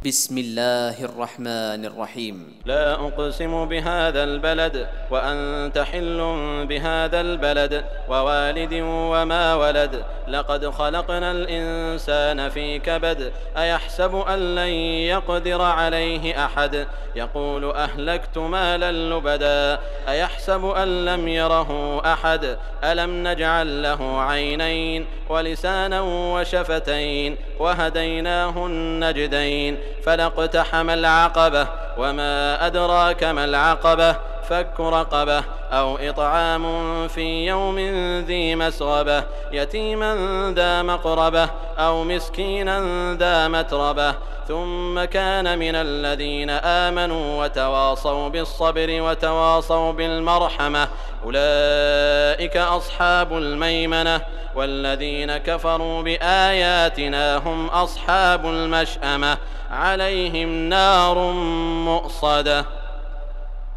بسم الله الرحمن الرحيم. لا أقسم بهذا البلد وأنت حل بهذا البلد ووالد وما ولد لقد خلقنا الإنسان في كبد أيحسب أن لن يقدر عليه أحد يقول أهلكت مالا لبدا أيحسب أن لم يره أحد ألم نجعل له عينين ولسانا وشفتين وهديناه النجدين فلاقتحم العقبة وما أدراك ما العقبة فك رقبة أو إطعام في يوم ذي مسغبة يتيما ذا مقربة أو مسكينا ذا متربة ثم كان من الذين آمنوا وتواصوا بالصبر وتواصوا بالمرحمة أولئك أصحاب الميمنة والذين كفروا بآياتنا هم أصحاب المشأمة عليهم نار مؤصدة.